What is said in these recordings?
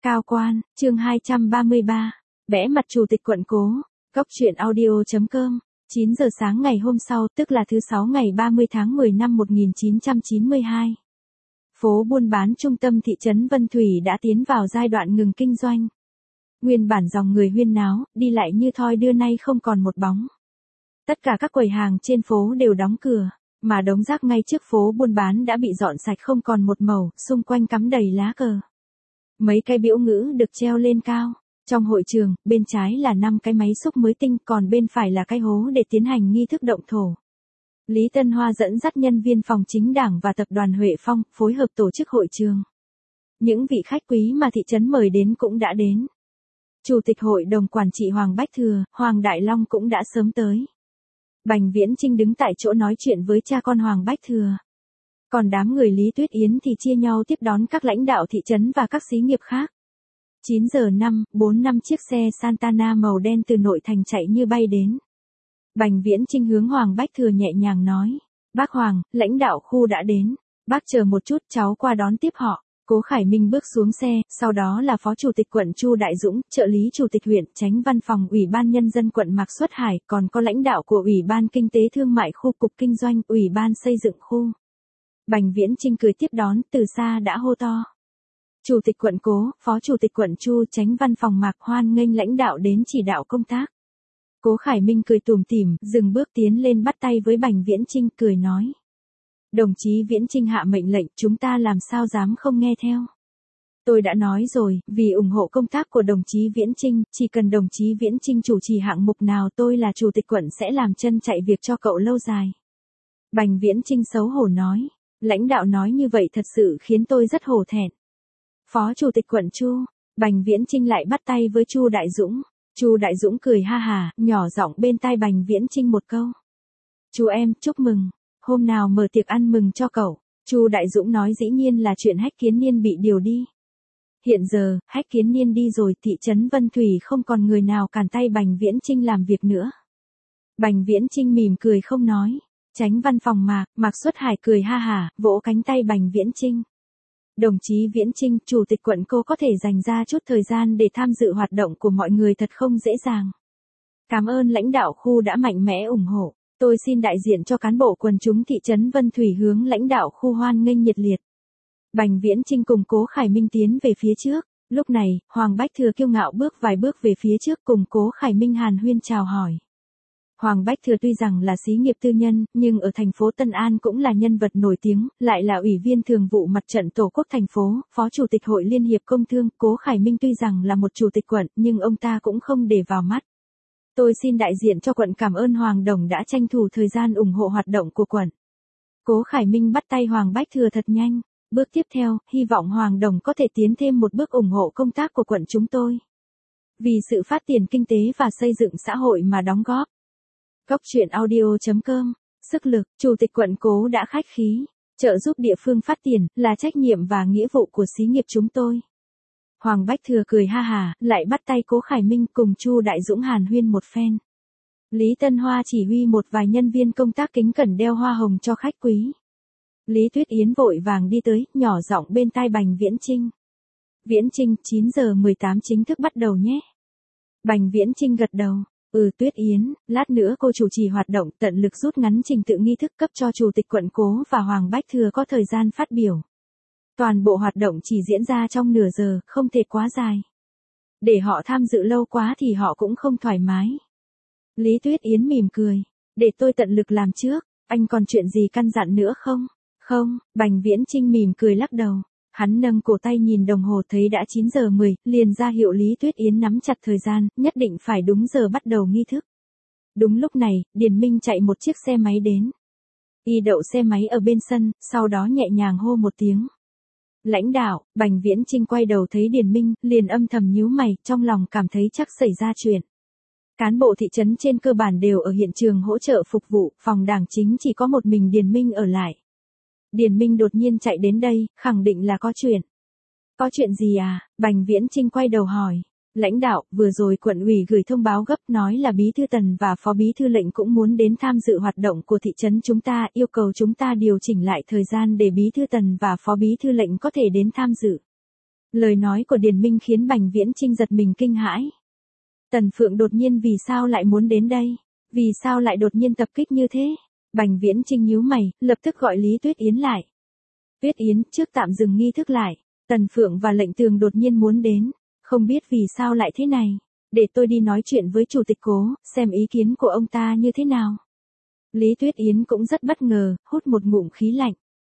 Cao quan, chương 233. Bẽ mặt chủ tịch quận Cố. Góc truyện audio.com. 9 giờ sáng ngày hôm sau, tức là thứ 6 ngày 30 tháng 10 năm 1992. Phố buôn bán trung tâm thị trấn Vân Thủy đã tiến vào giai đoạn ngừng kinh doanh. Nguyên bản dòng người huyên náo, đi lại như thoi đưa nay không còn một bóng. Tất cả các quầy hàng trên phố đều đóng cửa, mà đống rác ngay trước phố buôn bán đã bị dọn sạch không còn một mẩu, xung quanh cắm đầy lá cờ. Mấy cái biểu ngữ được treo lên cao. Trong hội trường, bên trái là 5 cái máy xúc mới tinh, còn bên phải là cái hố để tiến hành nghi thức động thổ. Lý Tân Hoa dẫn dắt nhân viên phòng chính đảng và tập đoàn Huệ Phong, phối hợp tổ chức hội trường. Những vị khách quý mà thị trấn mời đến cũng đã đến. Chủ tịch hội đồng quản trị Hoàng Bách Thừa, Hoàng Đại Long cũng đã sớm tới. Bành Viễn Chinh đứng tại chỗ nói chuyện với cha con Hoàng Bách Thừa. Còn đám người Lý Tuyết Yến thì chia nhau tiếp đón các lãnh đạo thị trấn và các xí nghiệp khác. 9 giờ 4 chiếc xe Santana màu đen từ nội thành chạy như bay đến. Bành Viễn Chinh hướng Hoàng Bách Thừa nhẹ nhàng nói. Bác Hoàng, lãnh đạo khu đã đến. Bác chờ một chút, cháu qua đón tiếp họ. Cố Khải Minh bước xuống xe, sau đó là Phó Chủ tịch quận Chu Đại Dũng, trợ lý Chủ tịch huyện, Chánh văn phòng Ủy ban Nhân dân quận Mạc Xuất Hải, còn có lãnh đạo của Ủy ban Kinh tế Thương mại khu Cục Kinh doanh, Ủy ban Xây dựng khu. Bành Viễn Chinh cười tiếp đón, từ xa đã hô to. Chủ tịch quận Cố, Phó Chủ tịch quận Chu, Chánh văn phòng Mạc hoan nghênh lãnh đạo đến chỉ đạo công tác. Cố Khải Minh cười tủm tỉm, dừng bước tiến lên bắt tay với Bành Viễn Chinh, cười nói. Đồng chí Viễn Chinh hạ mệnh lệnh, chúng ta làm sao dám không nghe theo. Tôi đã nói rồi, vì ủng hộ công tác của đồng chí Viễn Chinh, chỉ cần đồng chí Viễn Chinh chủ trì hạng mục nào tôi là chủ tịch quận sẽ làm chân chạy việc cho cậu lâu dài. Bành Viễn Chinh xấu hổ nói, lãnh đạo nói như vậy thật sự khiến tôi rất hổ thẹn. Phó Chủ tịch quận Chu, Bành Viễn Chinh lại bắt tay với Chu Đại Dũng. Chu Đại Dũng cười ha hà, nhỏ giọng bên tai Bành Viễn Chinh một câu. Chú em, chúc mừng. Hôm nào mở tiệc ăn mừng cho cậu. Chu Đại Dũng nói dĩ nhiên là chuyện Hách Kiến Niên bị điều đi. Hiện giờ, Hách Kiến Niên đi rồi, thị trấn Vân Thủy không còn người nào cản tay Bành Viễn Chinh làm việc nữa. Bành Viễn Chinh mỉm cười không nói. Chánh văn phòng Mạc Xuất Hải cười ha hả, vỗ cánh tay Bành Viễn Chinh. Đồng chí Viễn Chinh, Chủ tịch quận Cô có thể dành ra chút thời gian để tham dự hoạt động của mọi người thật không dễ dàng. Cảm ơn lãnh đạo khu đã mạnh mẽ ủng hộ. Tôi xin đại diện cho cán bộ quần chúng thị trấn Vân Thủy hướng lãnh đạo khu hoan nghênh nhiệt liệt. Bành Viễn Chinh cùng Cố Khải Minh tiến về phía trước. Lúc này, Hoàng Bách Thừa kiêu ngạo bước vài bước về phía trước cùng Cố Khải Minh hàn huyên chào hỏi. Hoàng Bách Thừa tuy rằng là xí nghiệp tư nhân, nhưng ở thành phố Tân An cũng là nhân vật nổi tiếng, lại là ủy viên thường vụ mặt trận Tổ quốc thành phố, Phó Chủ tịch Hội Liên hiệp Công thương. Cố Khải Minh tuy rằng là một chủ tịch quận, nhưng ông ta cũng không để vào mắt. Tôi xin đại diện cho quận cảm ơn Hoàng Đồng đã tranh thủ thời gian ủng hộ hoạt động của quận. Cố Khải Minh bắt tay Hoàng Bách Thừa thật nhanh. Bước tiếp theo, hy vọng Hoàng Đồng có thể tiến thêm một bước ủng hộ công tác của quận chúng tôi. Vì sự phát triển kinh tế và xây dựng xã hội mà đóng góp. Góc truyện audio.com. Sức lực, Chủ tịch quận Cố đã khách khí. Trợ giúp địa phương phát triển, là trách nhiệm và nghĩa vụ của xí nghiệp chúng tôi. Hoàng Bách Thừa cười ha hà, lại bắt tay Cố Khải Minh cùng Chu Đại Dũng hàn huyên một phen. Lý Tân Hoa chỉ huy một vài nhân viên công tác kính cẩn đeo hoa hồng cho khách quý. Lý Tuyết Yến vội vàng đi tới, nhỏ giọng bên tai Bành Viễn Chinh. Viễn Chinh, 9 giờ 18 chính thức bắt đầu nhé. Bành Viễn Chinh gật đầu. Tuyết Yến, lát nữa cô chủ trì hoạt động, tận lực rút ngắn trình tự nghi thức cấp cho Chủ tịch quận Cố và Hoàng Bách Thừa có thời gian phát biểu. Toàn bộ hoạt động chỉ diễn ra trong nửa giờ, không thể quá dài. Để họ tham dự lâu quá thì họ cũng không thoải mái. Lý Tuyết Yến mỉm cười. Để tôi tận lực làm trước, anh còn chuyện gì căn dặn nữa không? Không, Bành Viễn Chinh mỉm cười lắc đầu. Hắn nâng cổ tay nhìn đồng hồ thấy đã 9 giờ 10, liền ra hiệu Lý Tuyết Yến nắm chặt thời gian, nhất định phải đúng giờ bắt đầu nghi thức. Đúng lúc này, Điền Minh chạy một chiếc xe máy đến. Y đậu xe máy ở bên sân, sau đó nhẹ nhàng hô một tiếng. Lãnh đạo. Bành Viễn Chinh quay đầu thấy Điền Minh, liền âm thầm nhíu mày, trong lòng cảm thấy chắc xảy ra chuyện. Cán bộ thị trấn trên cơ bản đều ở hiện trường hỗ trợ phục vụ, phòng đảng chính chỉ có một mình Điền Minh ở lại. Điền Minh đột nhiên chạy đến đây, khẳng định là có chuyện. Có chuyện gì à? Bành Viễn Chinh quay đầu hỏi. Lãnh đạo, vừa rồi quận ủy gửi thông báo gấp nói là Bí thư Tần và Phó Bí thư Lệnh cũng muốn đến tham dự hoạt động của thị trấn chúng ta, yêu cầu chúng ta điều chỉnh lại thời gian để Bí thư Tần và Phó Bí thư Lệnh có thể đến tham dự. Lời nói của Điền Minh khiến Bành Viễn Chinh giật mình kinh hãi. Tần Phượng đột nhiên vì sao lại muốn đến đây? Vì sao lại đột nhiên tập kích như thế? Bành Viễn Chinh nhíu mày, lập tức gọi Lý Tuyết Yến lại. Tuyết Yến, trước tạm dừng nghi thức lại. Tần Phượng và Lệnh Tường đột nhiên muốn đến. Không biết vì sao lại thế này. Để tôi đi nói chuyện với Chủ tịch Cố, xem ý kiến của ông ta như thế nào. Lý Tuyết Yến cũng rất bất ngờ, hút một ngụm khí lạnh.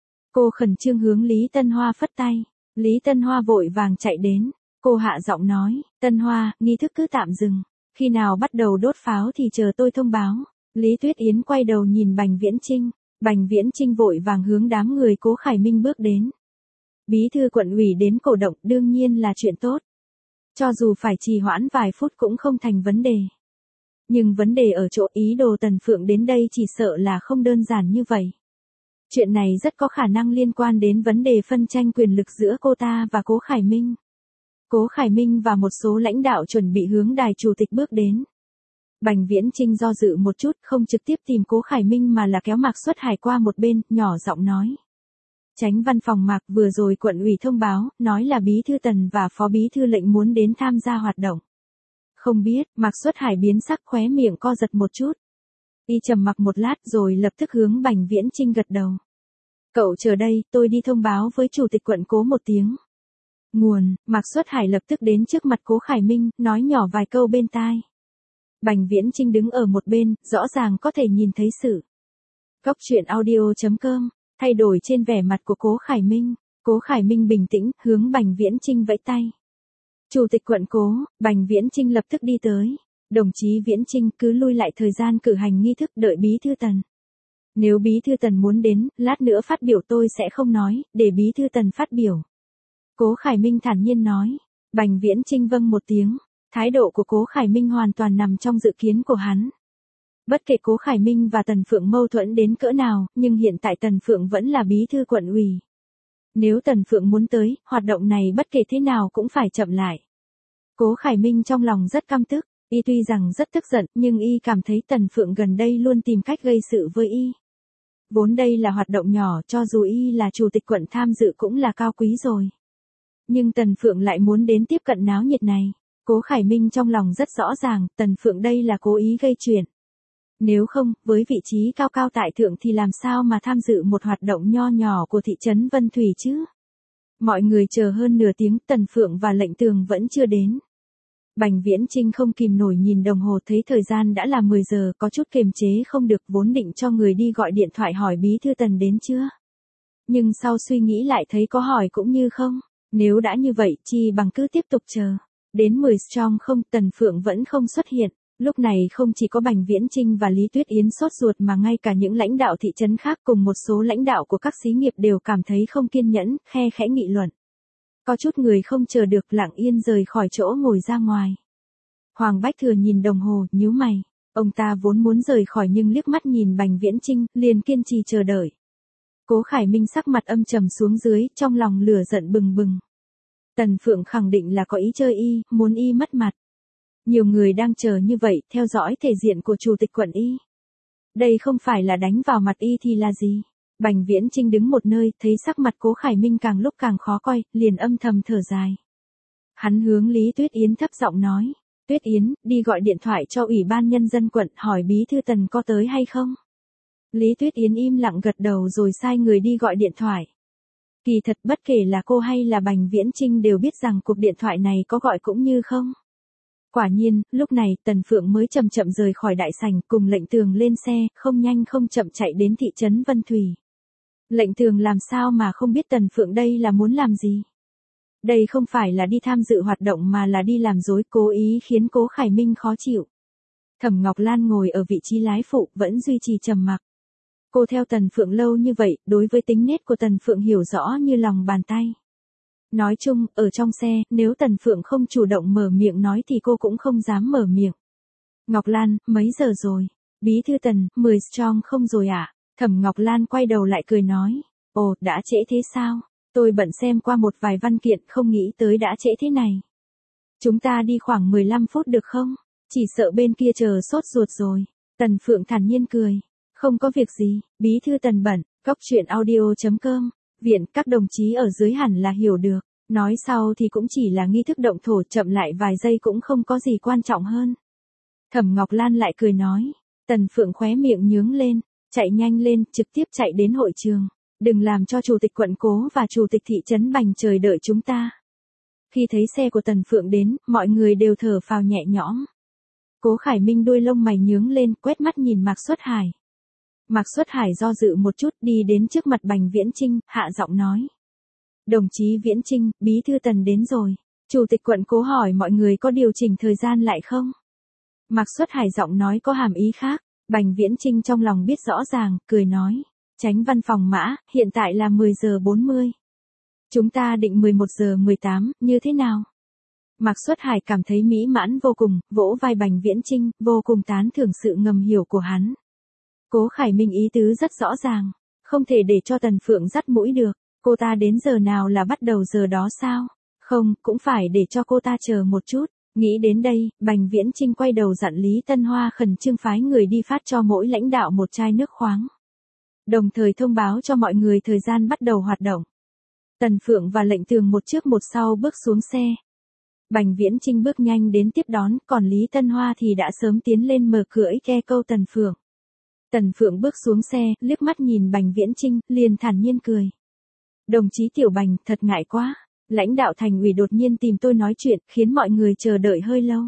Cô khẩn trương hướng Lý Tân Hoa phất tay. Lý Tân Hoa vội vàng chạy đến. Cô hạ giọng nói, Tân Hoa, nghi thức cứ tạm dừng. Khi nào bắt đầu đốt pháo thì chờ tôi thông báo. Lý Tuyết Yến quay đầu nhìn Bành Viễn Chinh. Bành Viễn Chinh vội vàng hướng đám người Cố Khải Minh bước đến. Bí thư quận ủy đến cổ động đương nhiên là chuyện tốt. Cho dù phải trì hoãn vài phút cũng không thành vấn đề. Nhưng vấn đề ở chỗ ý đồ Tần Phượng đến đây chỉ sợ là không đơn giản như vậy. Chuyện này rất có khả năng liên quan đến vấn đề phân tranh quyền lực giữa cô ta và Cố Khải Minh. Cố Khải Minh và một số lãnh đạo chuẩn bị hướng đài chủ tịch bước đến. Bành Viễn Chinh do dự một chút, không trực tiếp tìm Cố Khải Minh mà là kéo Mạc Xuất Hải qua một bên, nhỏ giọng nói. Chánh văn phòng Mạc, vừa rồi quận ủy thông báo, nói là bí thư Tần và phó bí thư Lệnh muốn đến tham gia hoạt động. Không biết, Mạc Xuất Hải biến sắc, khóe miệng co giật một chút. Y trầm mặc một lát rồi lập tức hướng Bành Viễn Chinh gật đầu. Cậu chờ đây, tôi đi thông báo với Chủ tịch quận Cố một tiếng. Nguồn, Mạc Xuất Hải lập tức đến trước mặt Cố Khải Minh, nói nhỏ vài câu bên tai. Bành Viễn Chinh đứng ở một bên, rõ ràng có thể nhìn thấy sự. Góc truyện audio.com, thay đổi trên vẻ mặt của Cố Khải Minh. Cố Khải Minh bình tĩnh, hướng Bành Viễn Chinh vẫy tay. Chủ tịch quận Cố, Bành Viễn Chinh lập tức đi tới. Đồng chí Viễn Chinh cứ lui lại thời gian cử hành nghi thức đợi bí thư Tần. Nếu bí thư Tần muốn đến, lát nữa phát biểu tôi sẽ không nói, để bí thư Tần phát biểu. Cố Khải Minh thản nhiên nói. Bành Viễn Chinh vâng một tiếng. Thái độ của Cố Khải Minh hoàn toàn nằm trong dự kiến của hắn. Bất kể Cố Khải Minh và Tần Phượng mâu thuẫn đến cỡ nào, nhưng hiện tại Tần Phượng vẫn là bí thư quận ủy. Nếu Tần Phượng muốn tới, hoạt động này bất kể thế nào cũng phải chậm lại. Cố Khải Minh trong lòng rất căm tức, y tuy rằng rất tức giận, nhưng y cảm thấy Tần Phượng gần đây luôn tìm cách gây sự với y. Vốn đây là hoạt động nhỏ, cho dù y là chủ tịch quận tham dự cũng là cao quý rồi. Nhưng Tần Phượng lại muốn đến tiếp cận náo nhiệt này. Cố Khải Minh trong lòng rất rõ ràng, Tần Phượng đây là cố ý gây chuyện. Nếu không, với vị trí cao cao tại thượng thì làm sao mà tham dự một hoạt động nho nhỏ của thị trấn Vân Thủy chứ? Mọi người chờ hơn nửa tiếng, Tần Phượng và Lệnh Tường vẫn chưa đến. Bành Viễn Chinh không kìm nổi nhìn đồng hồ, thấy thời gian đã là 10 giờ, có chút kiềm chế không được, vốn định cho người đi gọi điện thoại hỏi bí thư Tần đến chưa. Nhưng sau suy nghĩ lại thấy có hỏi cũng như không, nếu đã như vậy chi bằng cứ tiếp tục chờ. Đến 10 strong không, Tần Phượng vẫn không xuất hiện. Lúc này không chỉ có Bành Viễn Chinh và Lý Tuyết Yến sốt ruột mà ngay cả những lãnh đạo thị trấn khác cùng một số lãnh đạo của các xí nghiệp đều cảm thấy không kiên nhẫn, khe khẽ nghị luận. Có chút người không chờ được lặng yên rời khỏi chỗ ngồi ra ngoài. Hoàng Bách Thừa nhìn đồng hồ, nhíu mày. Ông ta vốn muốn rời khỏi nhưng liếc mắt nhìn Bành Viễn Chinh, liền kiên trì chờ đợi. Cố Khải Minh sắc mặt âm trầm xuống dưới, trong lòng lửa giận bừng bừng. Tần Phượng khẳng định là có ý chơi y, muốn y mất mặt. Nhiều người đang chờ như vậy, theo dõi thể diện của chủ tịch quận y. Đây không phải là đánh vào mặt y thì là gì? Bành Viễn Chinh đứng một nơi, thấy sắc mặt Cố Khải Minh càng lúc càng khó coi, liền âm thầm thở dài. Hắn hướng Lý Tuyết Yến thấp giọng nói. Tuyết Yến, đi gọi điện thoại cho Ủy ban Nhân dân quận hỏi bí thư Tần có tới hay không? Lý Tuyết Yến im lặng gật đầu rồi sai người đi gọi điện thoại. Kỳ thật bất kể là cô hay là Bành Viễn Chinh đều biết rằng cuộc điện thoại này có gọi cũng như không. Quả nhiên, lúc này Tần Phượng mới chậm chậm rời khỏi đại sảnh cùng Lệnh Tường lên xe, không nhanh không chậm chạy đến thị trấn Vân Thủy. Lệnh Tường làm sao mà không biết Tần Phượng đây là muốn làm gì? Đây không phải là đi tham dự hoạt động mà là đi làm dối, cố ý khiến Cố Khải Minh khó chịu. Thẩm Ngọc Lan ngồi ở vị trí lái phụ, vẫn duy trì trầm mặc. Cô theo Tần Phượng lâu như vậy, đối với tính nết của Tần Phượng hiểu rõ như lòng bàn tay. Nói chung, ở trong xe, nếu Tần Phượng không chủ động mở miệng nói thì cô cũng không dám mở miệng. Ngọc Lan, mấy giờ rồi? Bí thư Tần, 10 strong không rồi ạ? Thẩm Ngọc Lan quay đầu lại cười nói. Ồ, đã trễ thế sao? Tôi bận xem qua một vài văn kiện, không nghĩ tới đã trễ thế này. Chúng ta đi khoảng 15 phút được không? Chỉ sợ bên kia chờ sốt ruột rồi. Tần Phượng thản nhiên cười. Không có việc gì, bí thư Tần bận, góc truyện audio.com. Viện, các đồng chí ở dưới hẳn là hiểu được. Nói sau thì cũng chỉ là nghi thức động thổ, chậm lại vài giây cũng không có gì quan trọng hơn. Thẩm Ngọc Lan lại cười nói. Tần Phượng khóe miệng nhướng lên, chạy nhanh lên, trực tiếp chạy đến hội trường. Đừng làm cho chủ tịch quận Cố và chủ tịch thị trấn Bành chờ đợi chúng ta. Khi thấy xe của Tần Phượng đến, mọi người đều thở phào nhẹ nhõm. Cố Khải Minh đuôi lông mày nhướng lên, quét mắt nhìn Mạc Xuất Hải. Mạc Xuất Hải do dự một chút, đi đến trước mặt Bành Viễn Chinh, hạ giọng nói. Đồng chí Viễn Chinh, bí thư Tần đến rồi. Chủ tịch quận Cố hỏi mọi người có điều chỉnh thời gian lại không? Mạc Xuất Hải giọng nói có hàm ý khác. Bành Viễn Chinh trong lòng biết rõ ràng, cười nói. Chánh văn phòng Mã, hiện tại là 10 giờ 40. Chúng ta định 11 giờ 18, như thế nào? Mạc Xuất Hải cảm thấy mỹ mãn vô cùng, vỗ vai Bành Viễn Chinh, vô cùng tán thưởng sự ngầm hiểu của hắn. Cố Khải Minh ý tứ rất rõ ràng, không thể để cho Tần Phượng dắt mũi được, cô ta đến giờ nào là bắt đầu giờ đó sao? Không, cũng phải để cho cô ta chờ một chút. Nghĩ đến đây, Bành Viễn Chinh quay đầu dặn Lý Tân Hoa khẩn trương phái người đi phát cho mỗi lãnh đạo một chai nước khoáng. Đồng thời thông báo cho mọi người thời gian bắt đầu hoạt động. Tần Phượng và Lệnh Tường một trước một sau bước xuống xe. Bành Viễn Chinh bước nhanh đến tiếp đón, còn Lý Tân Hoa thì đã sớm tiến lên mở cửa ke câu Tần Phượng. Tần Phượng bước xuống xe, liếc mắt nhìn Bành Viễn Chinh, liền thản nhiên cười. Đồng chí Tiểu Bành, thật ngại quá. Lãnh đạo thành ủy đột nhiên tìm tôi nói chuyện, khiến mọi người chờ đợi hơi lâu.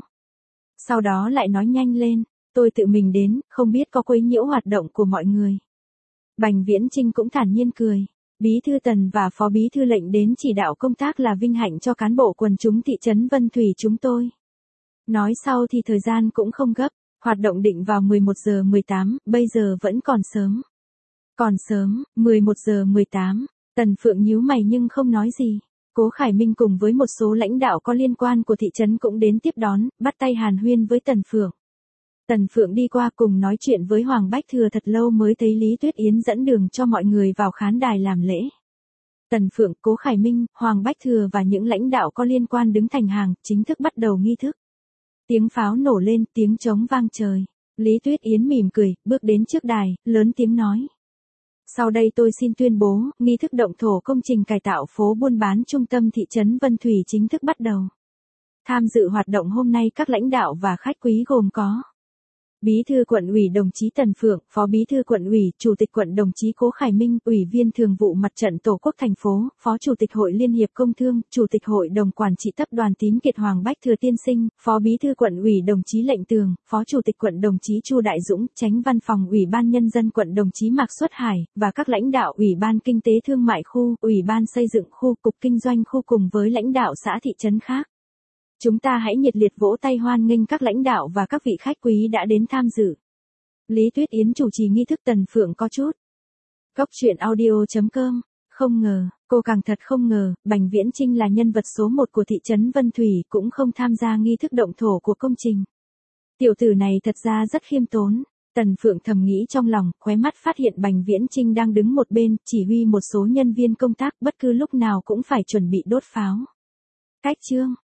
Sau đó lại nói nhanh lên, tôi tự mình đến, không biết có quấy nhiễu hoạt động của mọi người. Bành Viễn Chinh cũng thản nhiên cười. Bí thư Tần và phó bí thư Lệnh đến chỉ đạo công tác là vinh hạnh cho cán bộ quần chúng thị trấn Vân Thủy chúng tôi. Nói sau thì thời gian cũng không gấp, hoạt động định vào 11 giờ 18, bây giờ vẫn còn sớm. Còn sớm, 11 giờ 18, Tần Phượng nhíu mày nhưng không nói gì. Cố Khải Minh cùng với một số lãnh đạo có liên quan của thị trấn cũng đến tiếp đón, bắt tay hàn huyên với Tần Phượng. Tần Phượng đi qua cùng nói chuyện với Hoàng Bách Thừa thật lâu mới thấy Lý Tuyết Yến dẫn đường cho mọi người vào khán đài làm lễ. Tần Phượng, Cố Khải Minh, Hoàng Bách Thừa và những lãnh đạo có liên quan đứng thành hàng, chính thức bắt đầu nghi thức. Tiếng pháo nổ lên, tiếng trống vang trời. Lý Tuyết Yến mỉm cười, bước đến trước đài, lớn tiếng nói. Sau đây tôi xin tuyên bố, nghi thức động thổ công trình cải tạo phố buôn bán trung tâm thị trấn Vân Thủy chính thức bắt đầu. Tham dự hoạt động hôm nay các lãnh đạo và khách quý gồm có Bí thư quận ủy đồng chí Tần Phượng, Phó Bí thư quận ủy, Chủ tịch quận đồng chí Cố Khải Minh, Ủy viên Thường vụ Mặt trận Tổ quốc thành phố, Phó Chủ tịch Hội Liên hiệp Công thương, Chủ tịch Hội đồng Quản trị Tập đoàn Tín Kiệt Hoàng Bách Thừa tiên sinh, Phó Bí thư quận ủy đồng chí Lệnh Tường, Phó Chủ tịch quận đồng chí Chu Đại Dũng, Chánh văn phòng Ủy ban Nhân dân quận đồng chí Mạc Xuất Hải, và các lãnh đạo Ủy ban Kinh tế Thương mại khu, Ủy ban Xây dựng khu, Cục Kinh doanh khu cùng với lãnh đạo xã thị trấn khác. Chúng ta hãy nhiệt liệt vỗ tay hoan nghênh các lãnh đạo và các vị khách quý đã đến tham dự. Lý Tuyết Yến chủ trì nghi thức. Tần Phượng có chút. Cốc truyện audio.com. Không ngờ, cô càng thật không ngờ, Bành Viễn Chinh là nhân vật số 1 của thị trấn Vân Thủy cũng không tham gia nghi thức động thổ của công trình. Tiểu tử này thật ra rất khiêm tốn. Tần Phượng thầm nghĩ trong lòng, khóe mắt phát hiện Bành Viễn Chinh đang đứng một bên, chỉ huy một số nhân viên công tác bất cứ lúc nào cũng phải chuẩn bị đốt pháo. Cách chương.